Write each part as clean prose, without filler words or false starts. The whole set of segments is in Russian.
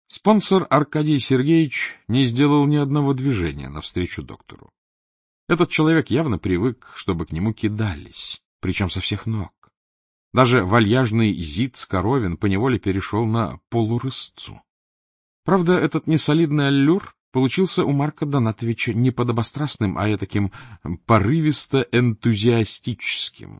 Спонсор Аркадий Сергеевич не сделал ни одного движения навстречу доктору. Этот человек явно привык, чтобы к нему кидались, причем со всех ног. Даже вальяжный Зиц Коровин поневоле перешел на полурысцу. Правда, этот несолидный аллюр получился у Марка Донатовича не подобострастным, а таким порывисто-энтузиастическим.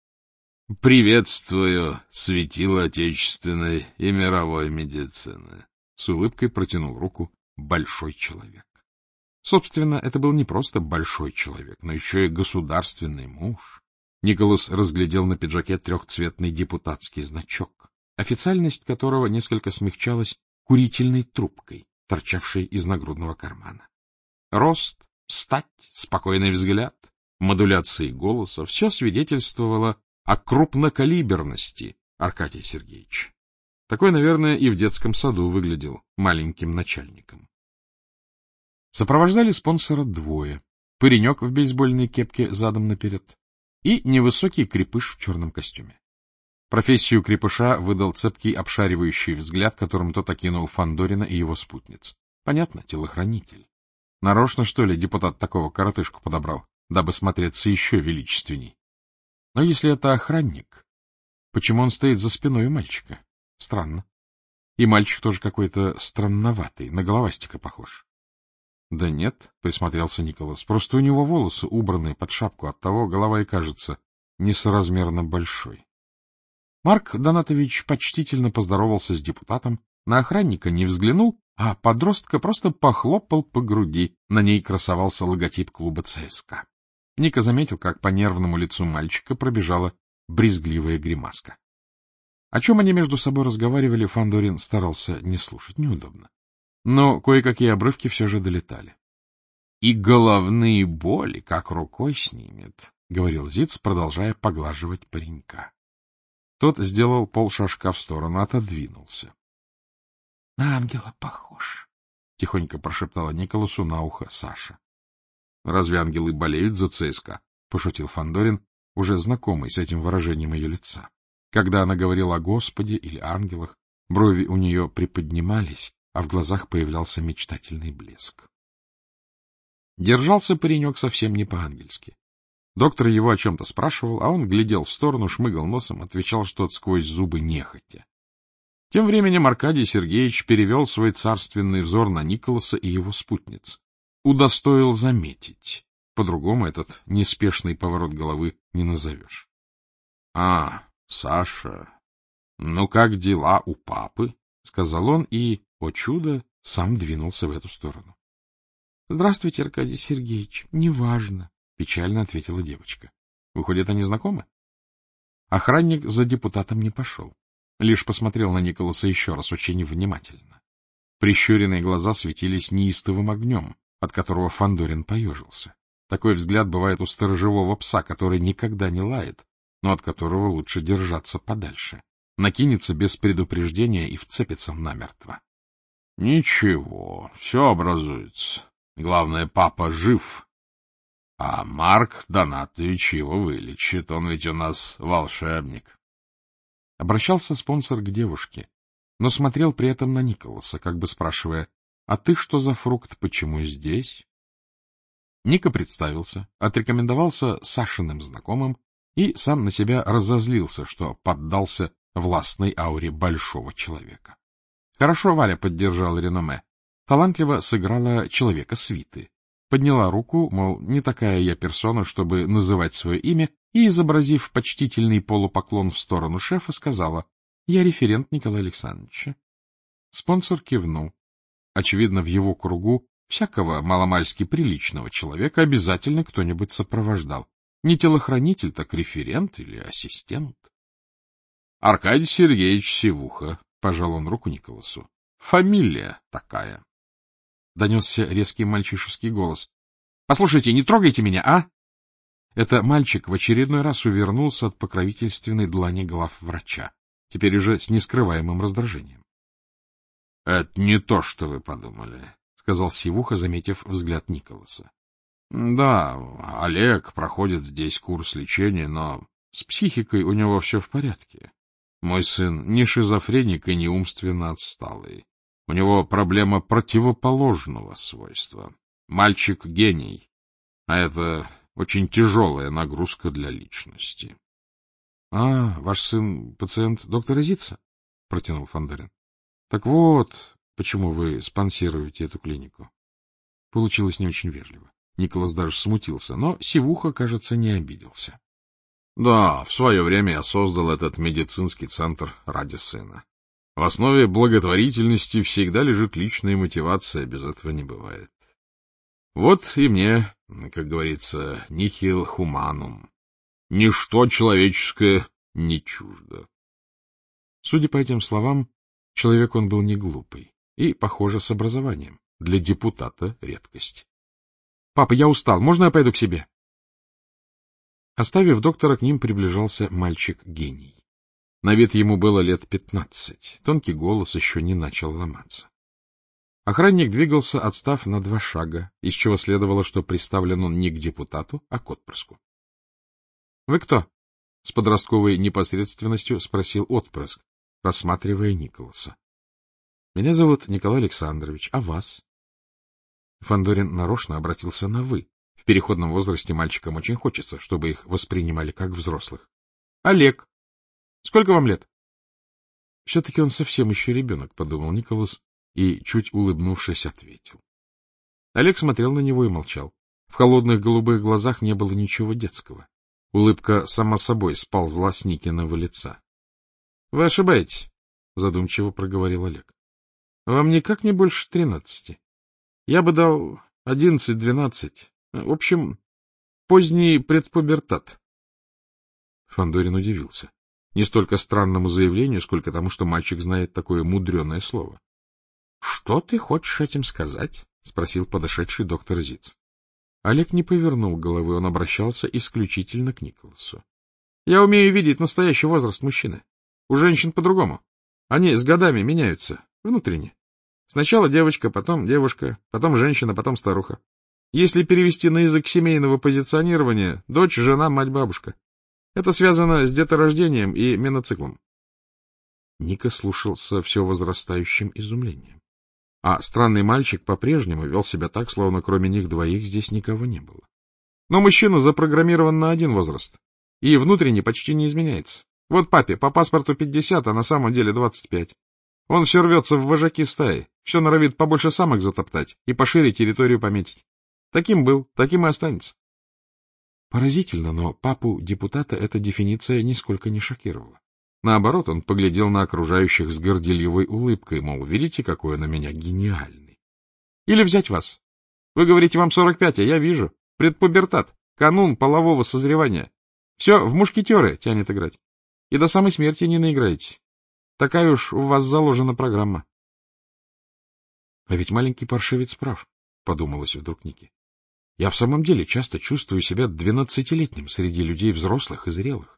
— Приветствую светило отечественной и мировой медицины! — с улыбкой протянул руку большой человек. Собственно, это был не просто большой человек, но еще и государственный муж. Николас разглядел на пиджаке трехцветный депутатский значок, официальность которого несколько смягчалась курительной трубкой, торчавшей из нагрудного кармана. Рост, стать, спокойный взгляд, модуляции голоса — все свидетельствовало о крупнокалиберности Аркадия Сергеевича. Такой, наверное, и в детском саду выглядел маленьким начальником. Сопровождали спонсора двое: паренек в бейсбольной кепке задом наперед и невысокий крепыш в черном костюме. Профессию крепыша выдал цепкий обшаривающий взгляд, которым тот окинул Фандорина и его спутниц. Понятно, телохранитель. Нарочно, что ли, депутат такого коротышку подобрал, дабы смотреться еще величественней. Но если это охранник, почему он стоит за спиной у мальчика? Странно. И мальчик тоже какой-то странноватый, на головастика похож. — Да нет, — присмотрелся Николас, — просто у него волосы убраны под шапку, оттого голова и кажется несоразмерно большой. Марк Донатович почтительно поздоровался с депутатом, на охранника не взглянул, а подростка просто похлопал по груди, на ней красовался логотип клуба ЦСКА. Ника заметил, как по нервному лицу мальчика пробежала брезгливая гримаска. О чем они между собой разговаривали, Фандорин старался не слушать, неудобно. Но кое-какие обрывки все же долетали. — И головные боли как рукой снимет, — говорил Зиц, продолжая поглаживать паренька. Тот сделал полшажка в сторону, отодвинулся. — На ангела похож, — тихонько прошептала Николасу на ухо Саша. — Разве ангелы болеют за ЦСКА? — пошутил Фандорин, уже знакомый с этим выражением ее лица. Когда она говорила о Господе или ангелах, брови у нее приподнимались, а в глазах появлялся мечтательный блеск. Держался паренек совсем не по-ангельски. Доктор его о чем-то спрашивал, а он глядел в сторону, шмыгал носом, отвечал что-то сквозь зубы нехотя. Тем временем Аркадий Сергеевич перевел свой царственный взор на Николаса и его спутниц. Удостоил заметить. По-другому этот неспешный поворот головы не назовешь. — А, Саша, ну как дела у папы? — сказал он и, о чудо, сам двинулся в эту сторону. — Здравствуйте, Аркадий Сергеевич. Неважно, — печально ответила девочка. — Выходит, они знакомы? Охранник за депутатом не пошел. Лишь посмотрел на Николаса еще раз очень внимательно. Прищуренные глаза светились неистовым огнем, от которого Фандорин поежился. Такой взгляд бывает у сторожевого пса, который никогда не лает, но от которого лучше держаться подальше. Накинется без предупреждения и вцепится намертво. — Ничего, все образуется. Главное, папа жив. А Марк Донатович его вылечит, он ведь у нас волшебник. Обращался спонсор к девушке, но смотрел при этом на Николаса, как бы спрашивая: — А ты что за фрукт, почему здесь? Ника представился, отрекомендовался Сашиным знакомым и сам на себя разозлился, что поддался властной ауре большого человека. Хорошо Валя поддержала реноме, талантливо сыграла человека свиты, подняла руку, мол, не такая я персона, чтобы называть свое имя, и, изобразив почтительный полупоклон в сторону шефа, сказала: — Я референт Николая Александровича. Спонсор кивнул. Очевидно, в его кругу всякого маломальски приличного человека обязательно кто-нибудь сопровождал. Не телохранитель, так референт или ассистент. — Аркадий Сергеевич Сивуха, — пожал он руку Николасу. — Фамилия такая. Донесся резкий мальчишеский голос. — Послушайте, не трогайте меня, а? Это мальчик в очередной раз увернулся от покровительственной длани главврача, теперь уже с нескрываемым раздражением. — Это не то, что вы подумали, — сказал Сивуха, заметив взгляд Николаса. — Да, Олег проходит здесь курс лечения, но с психикой у него все в порядке. Мой сын не шизофреник и не умственно отсталый. У него проблема противоположного свойства. Мальчик — гений, а это очень тяжелая нагрузка для личности. — ваш сын — пациент доктора Зитца? — протянул Фандорин. — Так вот, почему вы спонсируете эту клинику. Получилось не очень вежливо. Николас даже смутился, но Сивуха, кажется, не обиделся. — Да, в свое время я создал этот медицинский центр ради сына. В основе благотворительности всегда лежит личная мотивация, без этого не бывает. Вот и мне, как говорится, nihil humanum. Ничто человеческое не чуждо. Судя по этим словам, человек он был не глупый и, похоже, с образованием. Для депутата редкость. — Папа, я устал. Можно я пойду к себе? Оставив доктора, к ним приближался мальчик-гений. На вид ему было лет 15. Тонкий голос еще не начал ломаться. Охранник двигался, отстав на 2 шага, из чего следовало, что приставлен он не к депутату, а к отпрыску. — Вы кто? — с подростковой непосредственностью спросил отпрыск, рассматривая Николаса. — Меня зовут Николай Александрович. А вас? Фандорин нарочно обратился на «вы». В переходном возрасте мальчикам очень хочется, чтобы их воспринимали как взрослых. — Олег. Сколько вам лет? — Все-таки он совсем еще ребенок, — подумал Николас и, чуть улыбнувшись, ответил. Олег смотрел на него и молчал. В холодных голубых глазах не было ничего детского. Улыбка сама собой сползла с Никиного лица. — Вы ошибаетесь, — задумчиво проговорил Олег. — Вам никак не больше 13. Я бы дал 11-12. В общем, поздний предпубертат. Фандорин удивился. Не столько странному заявлению, сколько тому, что мальчик знает такое мудреное слово. — Что ты хочешь этим сказать? — спросил подошедший доктор Зитц. Олег не повернул головы, он обращался исключительно к Николасу. — Я умею видеть настоящий возраст мужчины. У женщин по-другому. Они с годами меняются, внутренне. Сначала девочка, потом девушка, потом женщина, потом старуха. Если перевести на язык семейного позиционирования, дочь, жена, мать, бабушка. Это связано с деторождением и меноциклом. Ника слушал со все возрастающим изумлением. А странный мальчик по-прежнему вел себя так, словно кроме них двоих здесь никого не было. Но мужчина запрограммирован на один возраст, и внутренне почти не изменяется. Вот папе по паспорту 50, а на самом деле 25. Он все рвется в вожаки стаи, все норовит побольше самок затоптать и пошире территорию пометить. Таким был, таким и останется. Поразительно, но папу депутата эта дефиниция нисколько не шокировала. Наоборот, он поглядел на окружающих с горделивой улыбкой, мол, видите, какой он у меня гениальный. Или взять вас. Вы говорите, вам 45, а я вижу. Предпубертат, канун полового созревания. Все, в мушкетеры тянет играть. И до самой смерти не наиграетесь. Такая уж у вас заложена программа. — А ведь маленький паршивец прав, — подумалось вдруг Нике. Я в самом деле часто чувствую себя 12-летним среди людей взрослых и зрелых.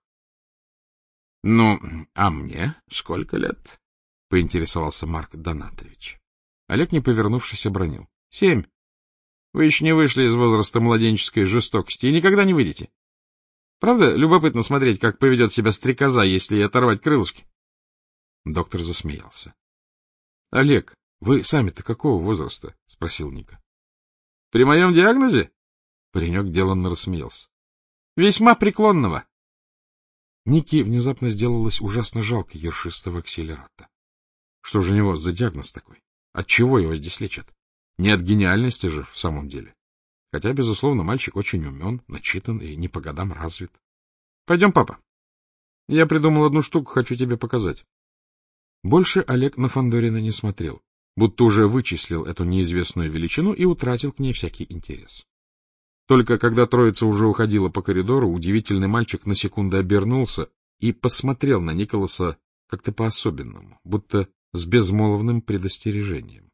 — Ну, а мне сколько лет? — поинтересовался Марк Донатович. Олег, не повернувшись, обронил. — 7. Вы еще не вышли из возраста младенческой жестокости и никогда не выйдете. Правда, любопытно смотреть, как поведет себя стрекоза, если оторвать крылышки? Доктор засмеялся. — Олег, вы сами-то какого возраста? — спросил Ника. — При моем диагнозе? Паренек деланно рассмеялся. — Весьма преклонного. Нике внезапно сделалось ужасно жалко ершистого акселерата. Что же у него за диагноз такой? Отчего его здесь лечат? Не от гениальности же в самом деле. Хотя, безусловно, мальчик очень умен, начитан и не по годам развит. — Пойдем, папа. Я придумал одну штуку, хочу тебе показать. Больше Олег на Фандорина не смотрел, будто уже вычислил эту неизвестную величину и утратил к ней всякий интерес. Только когда троица уже уходила по коридору, удивительный мальчик на секунду обернулся и посмотрел на Николаса как-то по-особенному, будто с безмолвным предостережением.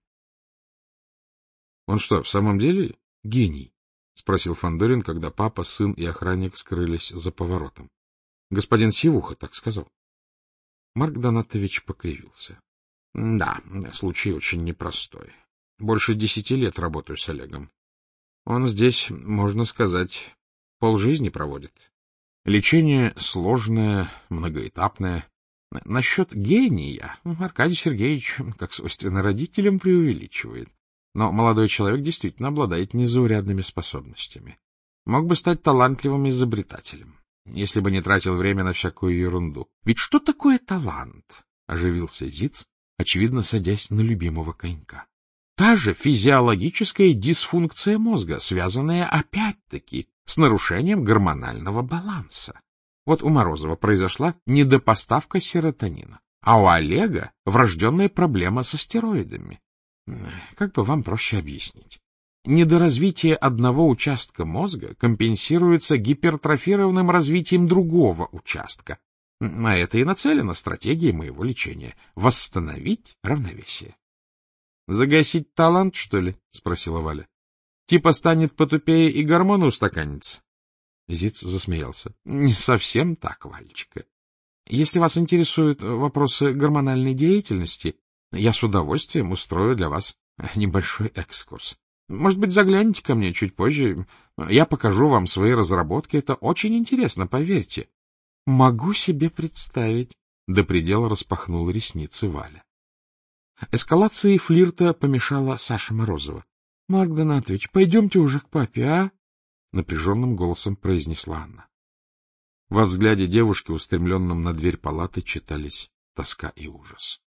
— Он что, в самом деле гений? — спросил Фандорин, когда папа, сын и охранник скрылись за поворотом. — Господин Сивуха так сказал. Марк Донатович покривился. — Да, случай очень непростой. Больше 10 лет работаю с Олегом. Он здесь, можно сказать, полжизни проводит. Лечение сложное, многоэтапное. Насчет гения Аркадий Сергеевич, как свойственно родителям, преувеличивает. Но молодой человек действительно обладает незаурядными способностями. Мог бы стать талантливым изобретателем, если бы не тратил время на всякую ерунду. Ведь что такое талант? — оживился Зиц, очевидно, садясь на любимого конька. Та же физиологическая дисфункция мозга, связанная опять-таки с нарушением гормонального баланса. Вот у Морозова произошла недопоставка серотонина, а у Олега врожденная проблема со стероидами. Как бы вам проще объяснить? Недоразвитие одного участка мозга компенсируется гипертрофированным развитием другого участка. А это и нацелена стратегия моего лечения — восстановить равновесие. — Загасить талант, что ли? — спросила Валя. — Типа станет потупее и гормоны устаканятся? Зиц засмеялся. — Не совсем так, Валечка. Если вас интересуют вопросы гормональной деятельности, я с удовольствием устрою для вас небольшой экскурс. Может быть, загляните ко мне чуть позже. Я покажу вам свои разработки. Это очень интересно, поверьте. — Могу себе представить. До предела распахнула ресницы Валя. Эскалации флирта помешала Саша Морозова. — Марк Донатович, пойдемте уже к папе, а? — напряженным голосом произнесла она. Во взгляде девушки, устремленном на дверь палаты, читались тоска и ужас.